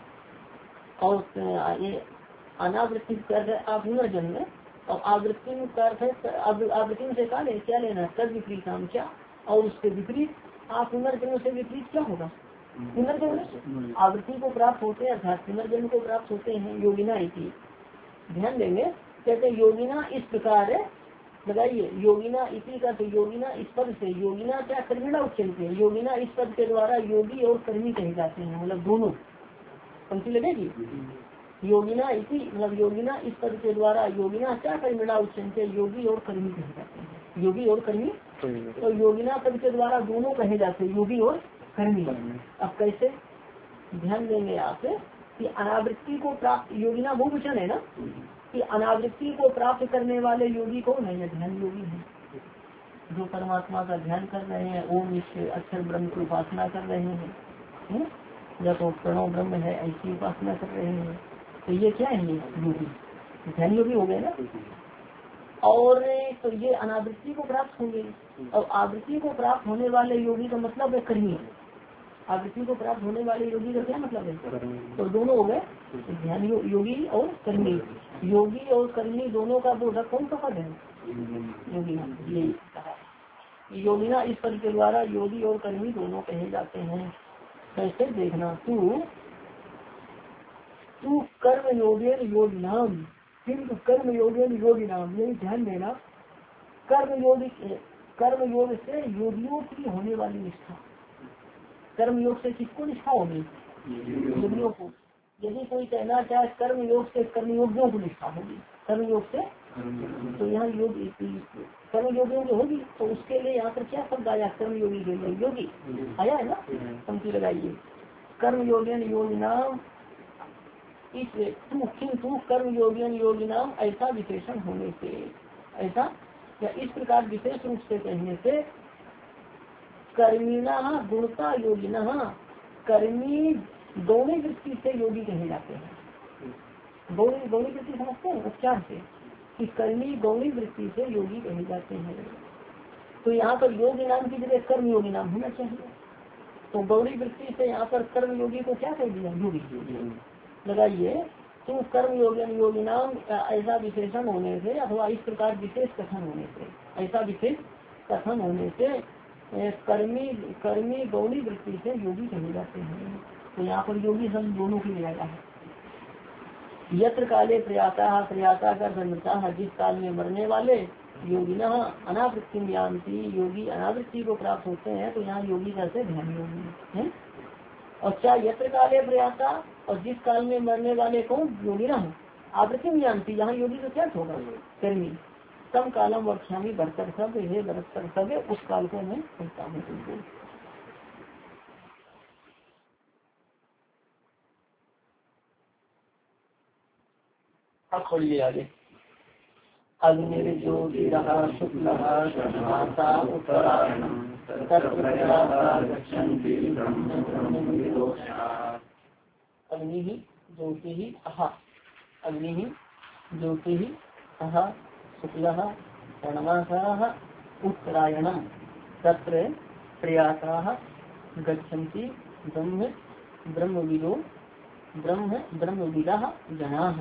Speaker 1: और ये अनावृत्ति कर आप पुनर्जन्म, और आवृत्ति का अर्थ है आवृत्ति से काल है, क्या लेना? तद विपरीत नाम क्या, और उसके विपरीत आप पुनर्जन्म से विपरीत क्या होगा? पुनर्जन्म। आवृत्ति को प्राप्त होते हैं अर्थात पुनर्जन्म को प्राप्त होते हैं। योगिना इति, ध्यान देंगे, कहते हैं योगिना इस प्रकार है, लगाइए योगिना इति का, तो योगिना इस पद से, योगिना क्या कर्मिणा उच्चनते हैं, योगिना इस पद के द्वारा योगी और कर्मी कहे जाते हैं, मतलब दोनों पंक्ति लगेगी। योगिना इति मतलब योगिना इस पद के द्वारा योगिना क्या कर्मिणा उच्चनते, योगी और कर्मी कहे जाते हैं, योगी और कर्मी। तो योगिना पद के द्वारा दोनों कहे जाते हैं, योगी और कर्मी। अब कैसे? ध्यान देंगे आप कि अनावृत्ति को प्राप्त, योगिना बहुवचन है ना, कि अनावृत्ति को प्राप्त करने वाले योगी कौन है? ध्यान योगी है, जो परमात्मा का ध्यान कर रहे हैं, ओम इस अक्षर ब्रह्म की उपासना कर रहे हैं, या तो प्रणव ब्रह्म है ऐसी उपासना कर रहे हैं। तो ये क्या है? ये योगी, ध्यान योगी हो गए ना। और तो ये अनावृत्ति को प्राप्त होंगे, और आवृत्ति को प्राप्त होने वाले योगी का मतलब है कर्मी। आवृत्ति को प्राप्त होने वाले योगी का क्या मतलब है? तो दोनों हो गए, ध्यान यो, योगी और कर्मी। योगी और कर्मी दोनों का बोधक कौन सा पद है? योगी। ये कहा योगिना इस पद के द्वारा योगी और कर्मी दोनों कहे जाते हैं। कैसे देखना, तू तू कर्म योगेन योग नाम, किंतु कर्म योगेन योगी नाम, यही ध्यान देना। कर्म योग कर्म योग से योगियों की होने वाली निष्ठा, कर्म योग से किसको निष्ठा होगी? योगियों को। यदि कोई कहना चाहे कर्म योग से कर्मयोगियों को निष्ठा होगी, कर्म योग से, तो यहाँ योग कर्म योगियों की होगी, तो उसके लिए यहाँ पर क्या शब्द आया? कर्म योगी के लिए योगी आया है ना, पंक्ति लगाइए। कर्म योगेन योगी नाम, इस तू किंतु कर्म योगेन योगी नाम ऐसा विशेषण होने से, ऐसा या इस प्रकार विशेष रूप से कहने से, कर्मीना गुणता योगिना, कर्मी गौणी वृत्ति से योगी कहे जाते हैं। गौणी गौणी वृत्ति समझते हैं उपचार से, कि कर्मी गौणी वृत्ति से योगी कहे जाते हैं। तो यहाँ पर योगी नाम की जगह कर्म योगी नाम होना चाहिए। तो गौणी वृत्ति से यहाँ पर कर्म योगी को क्या कह दिया? योगी लगाइए। तो कर्म योगी योगी नाम ऐसा विशेषण होने से, अथवा इस प्रकार विशेष कथन होने से, ऐसा विशेष कथन होने से कर्मी कर्मी गौणी वृत्ति से योगी कहे जाते हैं। तो यहाँ पर योगी हम दोनों की ले आया है। यत्र काले प्रयाता, प्रयाता का धर्मता, जिस काल में मरने वाले योगी न अनावृत्ति जानती, योगी अनावृत्ति को प्राप्त होते हैं। तो यहाँ योगी कैसे ध्यान योगी है। और क्या यत्र काले प्रयाता, और जिस काल में मरने वाले कौन? योगी न आवृत्ति जानती, यहाँ योगी का क्या होगा? कर्मी। तम कालम वक्षामी बरतर सब, हे बरतर सब, उस काल को मैं कहता हूँ तुमको। अब खोलिए आगे। अग्निर्ज्योति रहा शुक्ल उत्तरायणम, अग्नि ही ज्योति ही अहा, अग्नि ही ज्योति ही अहा शुक्ल प्रणवासाः उत्तरायणम, तत्र प्रयासाः गच्छन्ति ब्रह्म ब्रह्मविदो ब्रह्म ब्रह्मविदः जनाः।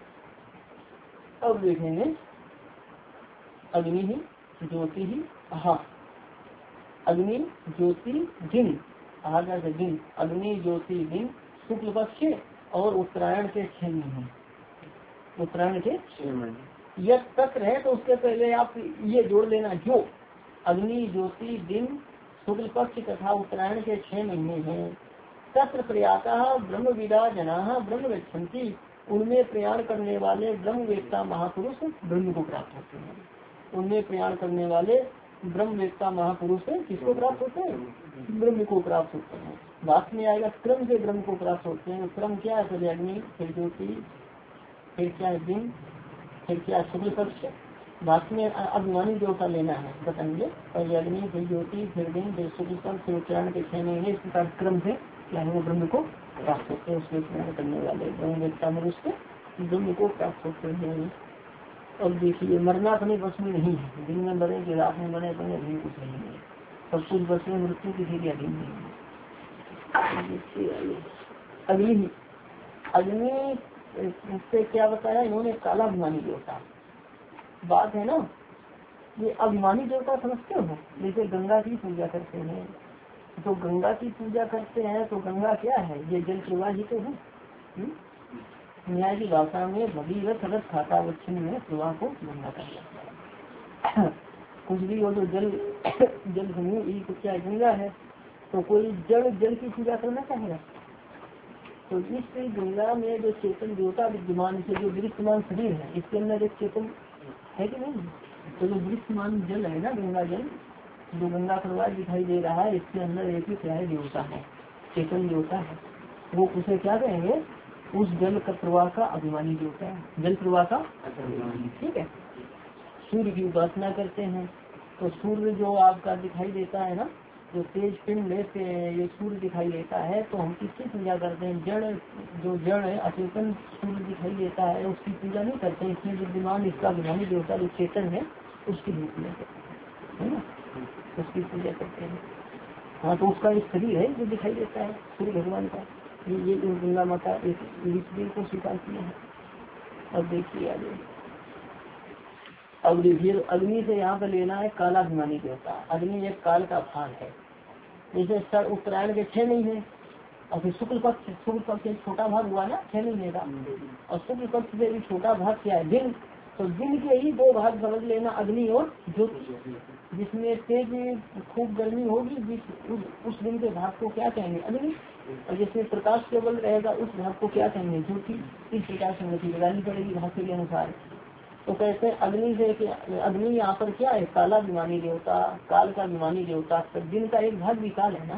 Speaker 1: अब देखेंगे अग्नि ही ज्योति ही अहा, अग्नि ज्योति दिन, आहा जैसे दिन, अग्नि ज्योति दिन शुक्ल पक्ष और उत्तरायण के छह महीने, उत्तरायण के छह महीने। यह तत्र है तो उसके पहले आप ये जोड़ लेना, जो अग्नि ज्योति दिन शुक्ल पक्ष तथा उत्तरायण के छह महीने हैं। तत्र प्रयाता ब्रह्मविदा जना ब्रह्म गच्छन्ति, उनमें प्रयाण करने वाले ब्रह्मवेत्ता महापुरुष ब्रह्म को प्राप्त होते हैं। उनमें प्रयाण करने वाले ब्रह्मवेत्ता महापुरुष किसको प्राप्त होते हैं? ब्रह्म को प्राप्त होते हैं। बात में आएगा क्रम से ब्रह्म को प्राप्त होते हैं। क्रम क्या है? पहले अग्नि, फिर ज्योति, फिर क्या है दिन, फिर क्या शुक्ल पक्ष। बात में अभिमानी देवता लेना है, बताएंगे। पहले अग्नि, फिर ज्योति, फिर दिन, फिर शुक्ल पक्ष, फिर उत्तरायण के छह महीने। इस प्रकार क्रम से क्या है वो ब्रह्म को प्राप्त होते हैं। उसमें प्रयाण करने वाले ब्रह्मवेत्ता मनुष्य ब्रह्म को प्राप्त होते हैं। और देखिए मरना अपने बस में नहीं है। दिन में मरे कि रात में मरे अपने अधीन कुछ नहीं है। सब कुछ बस में, मृत्यु किसी के अधीन नहीं है। अग्नि, अग्नि से क्या बताया इन्होंने? काला अभिमानी देवता। बात है ना, ये अभिमानी देवता समझते हो? जैसे गंगा की पूजा करते हैं, तो गंगा की पूजा करते हैं तो गंगा क्या है? ये जल प्रवाह ही तो है। न्याय की भाषा में भगीरथ रथ खाता वचन में प्रवाह को गंगा कर जाता है। कुछ भी हो तो जल जल समूह ही कुछ क्या गंगा है। तो कोई जल जल की पूजा करना चाहेगा, तो इस गंगा में जो चेतन देवता विद्यमान से जो दृश्यमान शरीर है, इसके अंदर एक चेतन है कि नहीं? तो जो दृश्यमान जल है ना, गंगा जल, जो गंगा प्रवाह दिखाई दे रहा है, इसके अंदर एक ही क्या है? देवता है, चेतन देवता है। वो उसे क्या कहेंगे? उस जल का प्रवाह का अभिमानी देवता है, जल प्रवाह का। ठीक है। सूर्य की उपासना करते हैं, तो सूर्य जो आपका दिखाई देता है ना, जो तेज पिंड से ये सूर्य दिखाई देता है, तो हम किसकी पूजा करते हैं? जड़, जो जड़ है अचेतन सूर्य दिखाई देता है, उसकी पूजा नहीं करते। इसमें विद्यमान इसका अभिमानी देवता जो चेतन है उसकी भी पूजा करते हैं ना, उसकी पूजा करते हैं। हाँ, तो उसका एक शरीर है जो दिखाई देता है सूर्य भगवान का। ये ये गंगा माता एक को स्वीकार किया है। अब देखिए आगे अग्नि फिर अग्नि से यहाँ पर लेना है कालाभिमानी देवता। अग्नि एक काल का भाग है, जैसे सर उत्तरायण के छह महीने और फिर शुक्ल पक्ष, शुक्ल पक्ष एक छोटा भाग हुआ ना छह महीने का, और शुक्ल पक्ष से भी छोटा भाग क्या है दिन, तो दिन के ही दो भाग समझ लेना अग्नि और ज्योति। जिसमें तेज खूब गर्मी होगी जिस उस, उस दिन के भाग को क्या कहेंगे अग्नि, और जिसमें प्रकाश केवल रहेगा उस भाग को क्या कहेंगे ज्योति। इस प्रकार संगति लगानी पड़ेगी भाष्य के अनुसार। तो कहते हैं अग्नि से, अग्नि यहाँ पर क्या है काला विमानी देवता, काल का विमानी देवता, तो दिन का एक भाग भी काल है ना।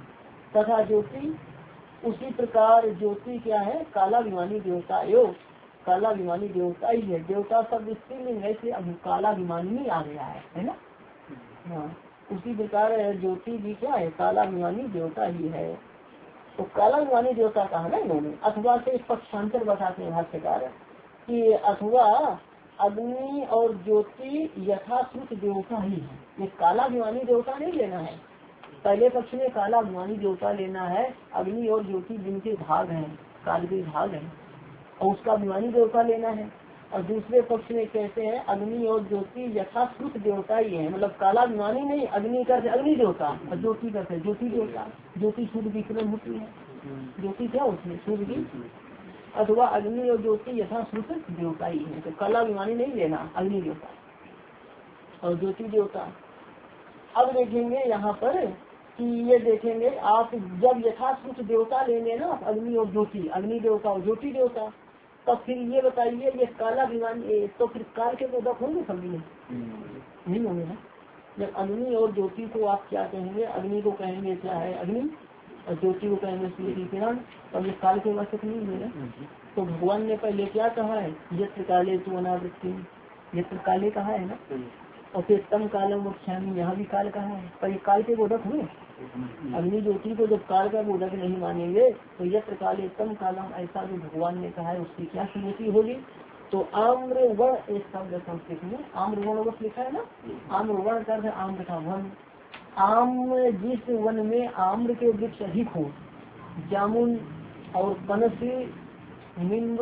Speaker 1: तथा ज्योति उसी प्रकार ज्योति क्या है काला विमानी देवता, योग काला विमानी देवता ही है। देवता शब्द स्त्रीलिंग है इसलिए अब काला विमानी आ गया है, है ना। हाँ, उसी प्रकार ज्योति भी क्या है काला विमानी देवता ही है। तो काला विमानी देवता कहा ना इन्होंने, अथवा से पक्षांतर बताते हैं भाष्यकार कि अथवा अग्नि और ज्योति यथाश्रुत देवता ही है। ये काला विमानी देवता नहीं लेना है, पहले पक्ष में काला विमानी देवता लेना है, अग्नि और ज्योति जिनके भाग हैं काल के भाग हैं और उसका विमानी देवता लेना है। और दूसरे पक्ष में कहते हैं अग्नि और ज्योति यथाश्रुत देवता ही है, मतलब काला विमानी नहीं, अग्नि का अग्नि देवता और ज्योति का ज्योति देवता। ज्योति सूर्य की किरण होती है, ज्योति क्या होती है सूर्य की, अथवा अग्नि और ज्योति यथाश्रुत देवता ही है। तो काला विमानी नहीं लेना, अग्नि देवता और ज्योति देवता। अब देखेंगे यहाँ पर कि ये देखेंगे आप जब यथाश्रुत देवता लेंगे ना अग्नि और ज्योति, अग्नि देवता और ज्योति देवता, तब फिर ये बताइए ये काला विमानी तो फिर काल के बोधक होंगे सभी नहीं होंगे ना। जब अग्नि और ज्योति को आप क्या कहेंगे, अग्नि को कहेंगे क्या है अग्नि और ज्योति को कहेंगे सूर्य की किरण, तब ये काल के वाचक नहीं हुए ना। तो भगवान ने पहले क्या कहा है यत्र काले तु अनावृत्ति, यत्र काले कहा है ना, और फिर तम कालम वक्ष्यामि यहाँ भी काल कहा है, पर ये काल के बोधक हुए। अग्नि ज्योति को जब काल का बोधक नहीं मानेंगे तो यत्र काले तम कालम ऐसा जो भगवान ने कहा है उसकी क्या स्मृति होगी। तो आम्र वर्ण एक शब्द संस्कृत में आम्र वर्ण लिखा है ना, आम्र वर्ण कर आम्र का वन, आम जिस वन में आम्र के वृक्ष अधिक हो, जामुन और पनस नींब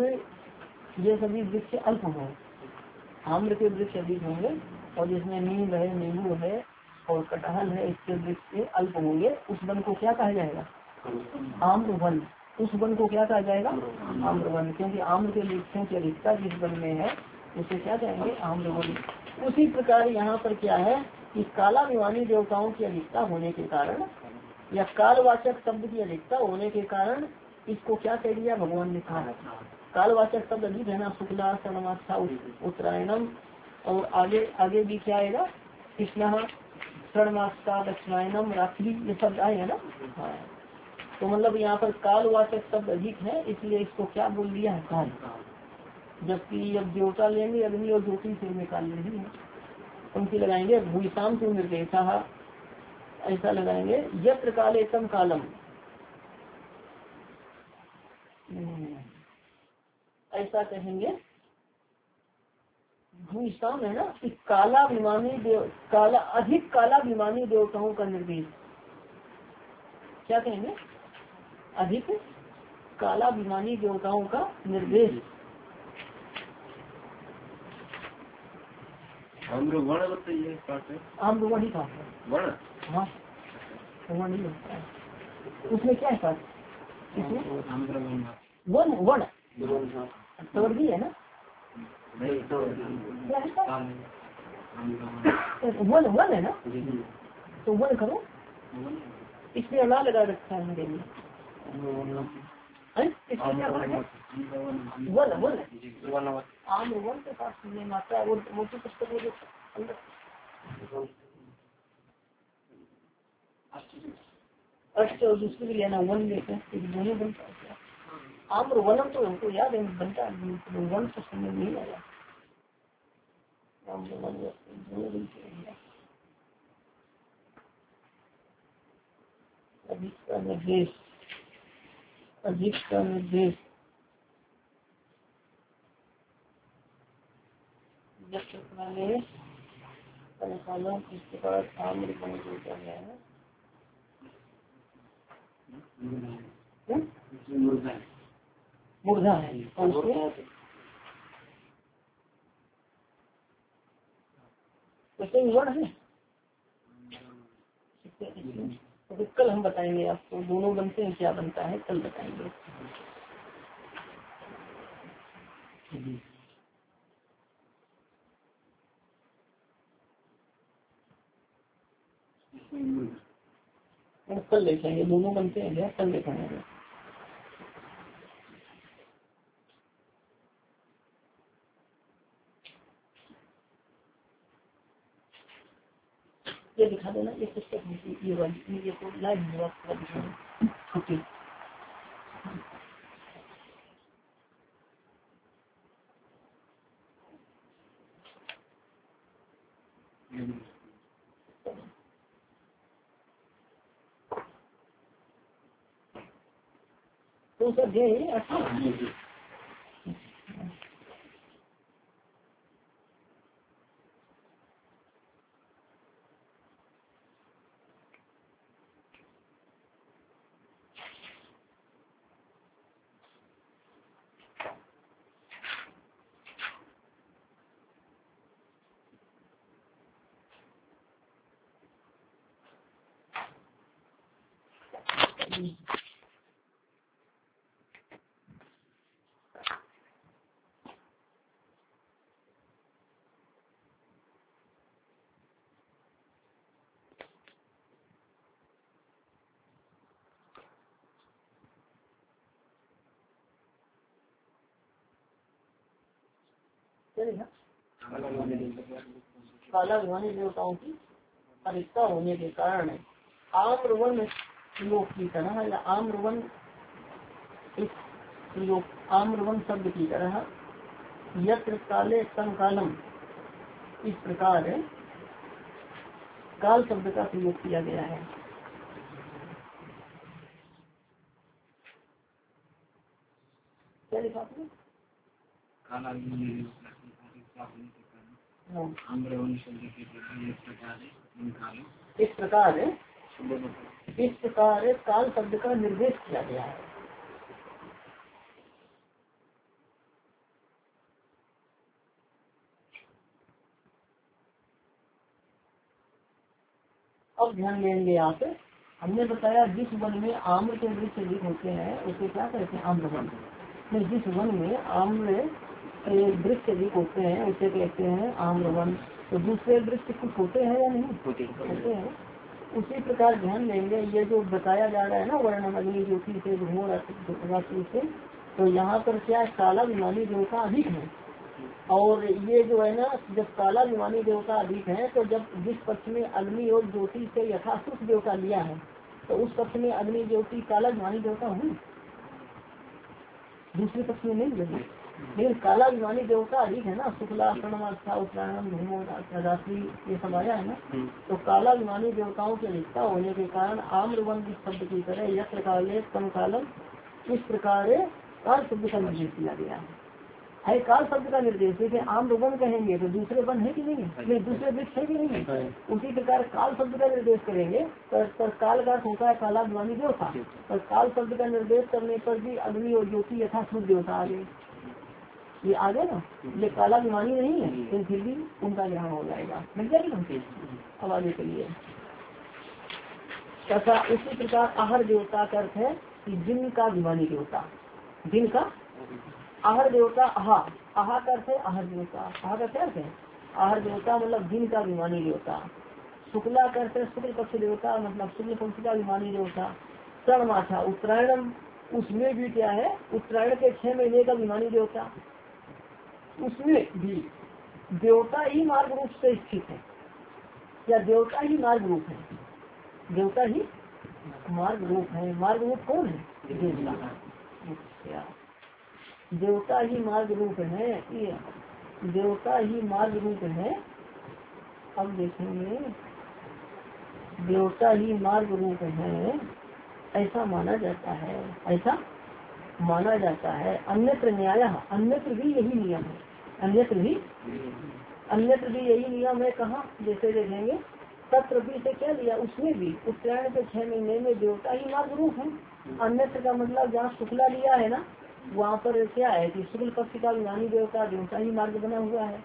Speaker 1: ये सभी वृक्ष अल्प हो, आम्र के वृक्ष अधिक होंगे और जिसमें नींब है नींबू है और कटहल है इसके वृक्ष अल्प होंगे, उस वन को क्या कहा जाएगा आम्र वन। उस वन को क्या कहा जाएगा आम्र वन, क्योंकि आम्र के वृक्षों की अधिकता जिस वन में है उसे क्या कहेंगे आम्र वन। उसी प्रकार यहाँ पर क्या है कि काला विमानी देवताओं की अधिकता होने के कारण या कालवाचक शब्द की अधिकता होने के कारण इसको क्या कह दिया भगवान ने कहा कालवाचक शब्द अधिक है ना, शुक्ला सनमासा उत्तरायणम और आगे आगे भी क्या आएगा कृष्ण षणमासा दक्षिणायनम रात्रि ये शब्द आए है ना। हाँ, तो मतलब यहाँ पर कालवाचक शब्द अधिक है इसलिए इसको क्या बोल दिया है काल, जबकि अब देवता लेंगे अग्नि और ज्योति से में काल नहीं है। उनकी लगाएंगे भूषाम तो निर्देशा ऐसा लगाएंगे यत्र काले तम कालम, ऐसा कहेंगे भूषाम है ना कि काला विमानी देव काला अधिक काला विमानी देवताओं का निर्देश क्या कहेंगे अधिक काला विमानी देवताओं का निर्देश।
Speaker 2: आम्र वर्ण बताइए
Speaker 1: आम्र वर्ण ही था
Speaker 2: वर्ण,
Speaker 1: हाँ वर्ण ही होता है उसमें क्या है सर इसमें वन वर्ण तवर्गी है ना वन वन है ना, तो वन करो इसलिए अला लगा रखा है मेरे लिए वन वन आम वन के पास मात्रा वो मोटी पुस्तक में जो अष्ट और दूसरे भी लेना वन लेते हैं दोनों बनता है। आम्र वनम तो हमको याद है बनता है वन तो समझ नहीं आया। अधिक का निर्देश अधिक का निर्देश इस प्रकार आम्र बन गया है मुर्धा है और उसमें वैसे वर्ण है तो फिर कल हम बताएंगे आपको दोनों बनते हैं क्या बनता है, कल बताएंगे। कल देखेंगे दोनों बनते हैं क्या, कल देखेंगे। ये दिखा देना ये पुस्तक ये वाली ये तो लाइव होगा दिखाना छुट्टी। तो सर ये अच्छा काला भिवानी देवताओं की अधिकता होने के कारण आम्रवन लोक की तरह या आम्रवन इस लोक आम्रवन शब्द की तरह यत्र काले तम कालम इस प्रकार काल शब्द का प्रयोग किया गया है। क्या लिखा आपने? इस प्रकार इस प्रकार काल शब्द का निर्देश किया गया है। अब ध्यान देंगे आप, हमने बताया जिस वन में आम्र के वृक्ष अधिक होते हैं उसे क्या कहते हैं, आम्र वन। नहीं, जिस वन में आम्र वृक्ष अधिक होते हैं उसे कहते हैं आम्र वन। तो दूसरे वृक्ष कुछ होते हैं या नहीं होते हैं। उसी प्रकार ध्यान देंगे ये जो बताया जा रहा है ना वर्णम अग्नि ज्योति से राशि से, तो यहाँ पर क्या काला विमानी देवता अधिक है। और ये जो है ना जब काला विमानी देवता अधिक है तो जब जिस पक्ष में अग्नि और ज्योति से यथाशुक देवता लिया है तो उस पक्ष में अग्नि ज्योति काला विमानी देवता हुई, दूसरे पक्ष में नहीं लगी। लेकिन काला विमानी देवता अधिक है ना, शुक्ला प्रणमाक्षा उत्तरायण धूमो रात्रि ये सब आया है ना। तो काला विमानी देवताओं की अधिकता होने के कारण आम्रवन शब्द की तरह यत्र काले कम कालम इस प्रकार काल शब्द का निर्देश किया गया है। काल शब्द का निर्देश है कि आम्रवन कहेंगे तो दूसरे वन है कि नहीं है, नहीं दूसरे वृक्ष है कि नहीं है। उसी प्रकार काल शब्द का निर्देश करेंगे पर, पर काल का होता है काला विमानी देवता, पर काल शब्द का निर्देश करने पर भी अग्नि और ज्योति यथाशुद्ध देवता आ गए, ये आ गए ना। ये काला विमानी नहीं है लेकिन फिर भी उनका ग्रहण हो जाएगा, मिल जाएगी। अब आगे चलिए। तथा उसी प्रकार आहर देवता का अर्थ है कि दिन का विमानी देवता, दिन का आहर देवता। आहा आहा का अर्थ है आहर देवता। आहा का क्या अर्थ है, आहर देवता मतलब दिन का विमानी देवता। शुक्ला का अर्थ है शुक्ल पक्ष देवता मतलब शुक्ल पक्ष का विमानी देवता। चरणमाथा उत्तरायण उसमें भी क्या है, उत्तरायण के छह महीने का विमानी देवता, उसमें भी देवता ही मार्ग रूप से स्थित है या देवता ही मार्ग रूप है, देवता ही मार्ग रूप है। मार्ग रूप कौन है, देवता। देवता ही मार्ग रूप है, देवता ही मार्ग रूप है। अब देखेंगे देवता ही मार्ग रूप है ऐसा माना जाता है, ऐसा माना जाता है। अन्यत्र न्याय अन्यत्र भी यही नियम है, अन्यत्र भी अन्यत्र भी यही नियम है। कहाँ जैसे देखेंगे तत्र भी से क्या लिया, उसमें भी उत्तरायण के छह महीने में देवता ही मार्ग रूप है। अन्यत्र का मतलब जहाँ शुक्ला लिया है ना वहाँ पर क्या है कि शुक्ल पक्ष का विमानी देवता देवता ही मार्ग बना हुआ है।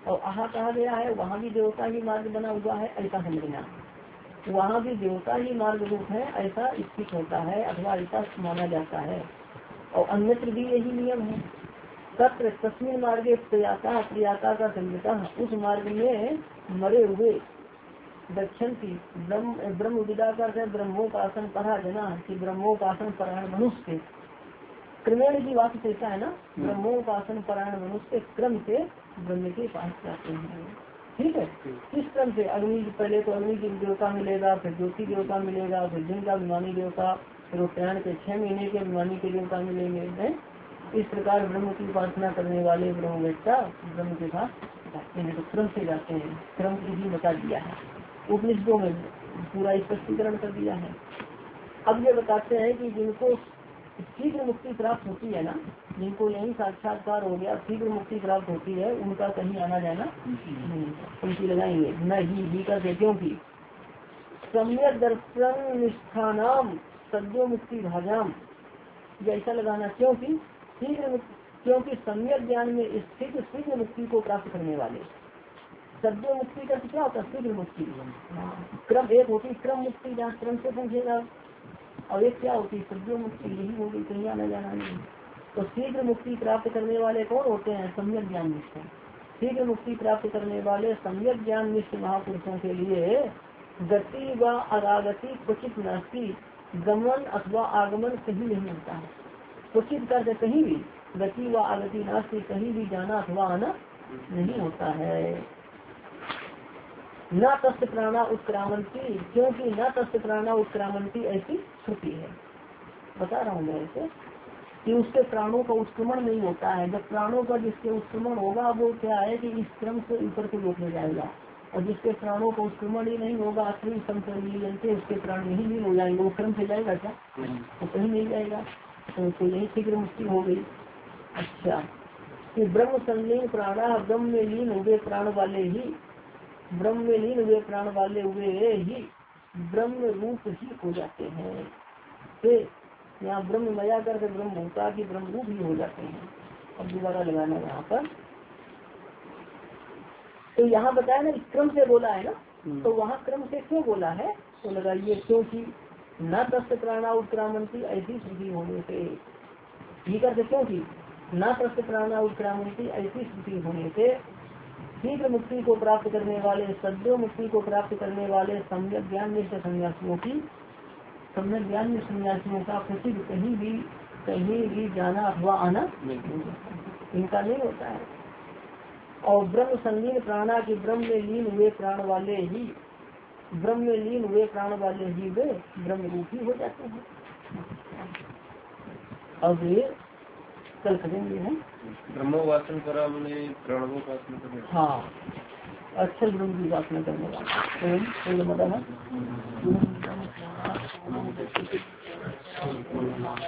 Speaker 1: और आहा कहा गया है वहाँ भी देवता ही मार्ग बना हुआ है ऐसा समझना, वहाँ भी देवता ही मार्ग रूप है ऐसा स्थित होता है अथवा ऐसा माना जाता है। और अन्यत्र भी यही नियम है। तत्र तस्मिन मार्गे प्रयाता प्रयाता का संगता, उस मार्ग में मरे हुए दक्षिण की ब्रह्म ब्रह्म विदा कर ब्रह्मोपासन परा जना कि ब्रह्मोपासन परायण मनुष्य क्रमेण की बात ऐसा है ना, ब्रह्मोपासन परायण मनुष्य क्रम से ब्रह्म के पास जाते हैं। ठीक है, किस क्रम से? अग्नि पहले तो अग्नि की देवता मिलेगा, फिर ज्योति देवता मिलेगा, फिर दिन का अभिमानी देवता, फिर उत्तरायण के छह महीने के अभिमानी के देवता मिलेंगे है? इस प्रकार ब्रह्म की उपासना करने वाले ब्रह्मवेत्ता ब्रह्म के पास जाते हैं, तो क्रम से जाते हैं। क्रम की बता दिया है उपनिषदों में, पूरा स्पष्टीकरण कर दिया है। अब ये बताते हैं कि जिनको शीघ्र मुक्ति प्राप्त होती है ना, जिनको यही साक्षात्कार हो गया शीघ्र मुक्ति प्राप्त होती है, उनका कहीं आना जाना नहीं, उनकी लगाएंगे न ही ही का क्योंकि सम्यक दर्शन निष्ठानाम सद्यो मुक्ति भाजाम, जैसा लगाना क्योंकि शीघ्र क्योंकि सम्यक ज्ञान में स्थित शीघ्र मुक्ति को प्राप्त करने वाले। सद्यो मुक्ति का क्या होता है? शीघ्र मुक्ति। क्रम एक होती क्रम मुक्ति, जहाँ क्रम से पूछेगा, और एक क्या होती है? सद्यो मुक्ति। यही होगी, कहीं आना जाना नहीं। तो शीघ्र मुक्ति प्राप्त करने वाले कौन होते हैं? सम्यक ज्ञान निष्ठ। शीघ्र मुक्ति प्राप्त करने वाले सम्यक ज्ञान निष्ठ महापुरुषों के लिए गति व अरागति क्वचित नास्ती, गमन अथवा आगमन कहीं नहीं होता है। क्वचित करके कहीं भी, गति व आगति नास्ती, कहीं भी जाना अथवा आना नहीं होता है। न तस्त प्राणा उत्क्रामंती, क्योंकि न तस्त प्राणा उत्क्रामंती ऐसी श्रुति है। बता रहा हूँ मैं ऐसे कि उसके प्राणों का उत्क्रमण नहीं होता है। जब प्राणों का जिसके उत्क्रमण होगा वो क्या है कि इस क्रम से ऊपर को रोकने जाएगा, और जिसके प्राणों का उत्क्रमण ही नहीं होगा असली संप्रमिलियंते, उसके प्राण यही लीन हो जाएंगे। वो क्रम से जाएगा क्या? तो कहीं नहीं जाएगा, तो, तो यही शीघ्र मुक्ति हो गई। अच्छा, कि ब्रह्म संलीन प्राणा, ब्रह्म में लीन हुए प्राण वाले ही, ब्रह्म में लीन हुए प्राण वाले हुए ही ब्रह्म रूप ही हो जाते हैं। फिर यहाँ ब्रह्म मया करके ब्रह्म भूता की ब्रह्म रूप ही हो जाते हैं। अब दोबारा लगाना यहाँ पर, तो यहाँ बताया ना क्रम से बोला है ना, तो वहाँ क्रम से क्यों बोला है? तो लगाइए क्योंकि न तस्त प्राणा उत्क्रामंती ऐसी स्थिति होने से, ये करते क्योंकि न तस्त प्राणा उत्क्रामंती ऐसी स्थिति होने से शीघ्र मुक्ति को प्राप्त करने वाले सद्यो मुक्ति को प्राप्त करने वाले सम्यक ज्ञान निष्ठ सन्यासियों की सम्यक ज्ञान निष्ठ सन्यासियों का प्रसिद्ध कहीं भी कहीं भी जाना अथवा आना इनका नहीं होता है। और ब्रह्म संलीन प्राणा की ब्रह्म में लीन हुए प्राण वाले ही ब्रह्म में लीन हुए प्राण वाले ही वे ब्रह्म रूप ही हो जाते हैं। अब ये कल करेंगे हम
Speaker 2: ब्रह्मोपासन पर हमने प्राणोपासन करने।
Speaker 1: हाँ, अक्षर ब्रह्म की उपासना करने वाला।